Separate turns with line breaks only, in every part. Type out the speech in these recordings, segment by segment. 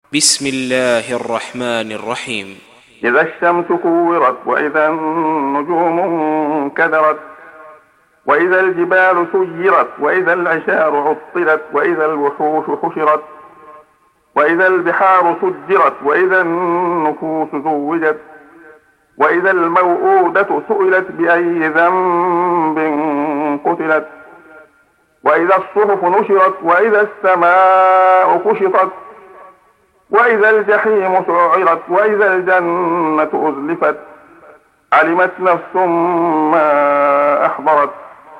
بسم الله الرحمن الرحيم.
إذا الشمس كورت وإذا النجوم انكدرت وإذا الجبال سيرت وإذا العشار عطلت وإذا الوحوش حشرت وإذا البحار سجرت وإذا النفوس زوجت وإذا الموءودة سئلت بأي ذنب قتلت وإذا الصحف نشرت وإذا السماء كشطت وإذا الجحيم سعرت وإذا الجنة أزلفت علمت نفس ما أحضرت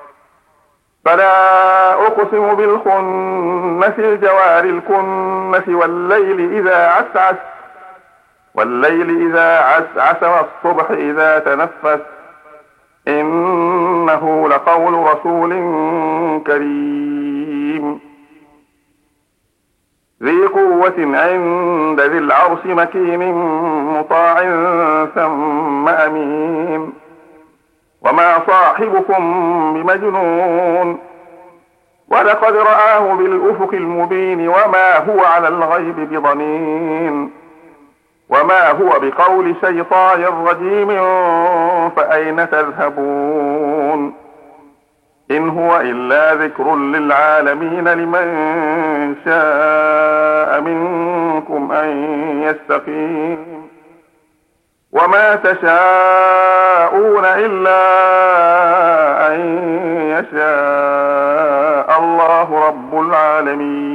فلا أقسم بالخنس الجوار الكنس والليل إذا عسعس والصبح إذا تنفس إنه لقول رسول كريم ذي قوة عند ذي العرش مكين مطاع ثم أمين وما صاحبكم بمجنون ولقد رآه بالأفق المبين وما هو على الغيب بضنين وما هو بقول شيطان رجيم فأين تذهبون إن هو إلا ذكر للعالمين لمن شاء منكم أن يستقيم وما تشاءون إلا أن يشاء الله رب العالمين.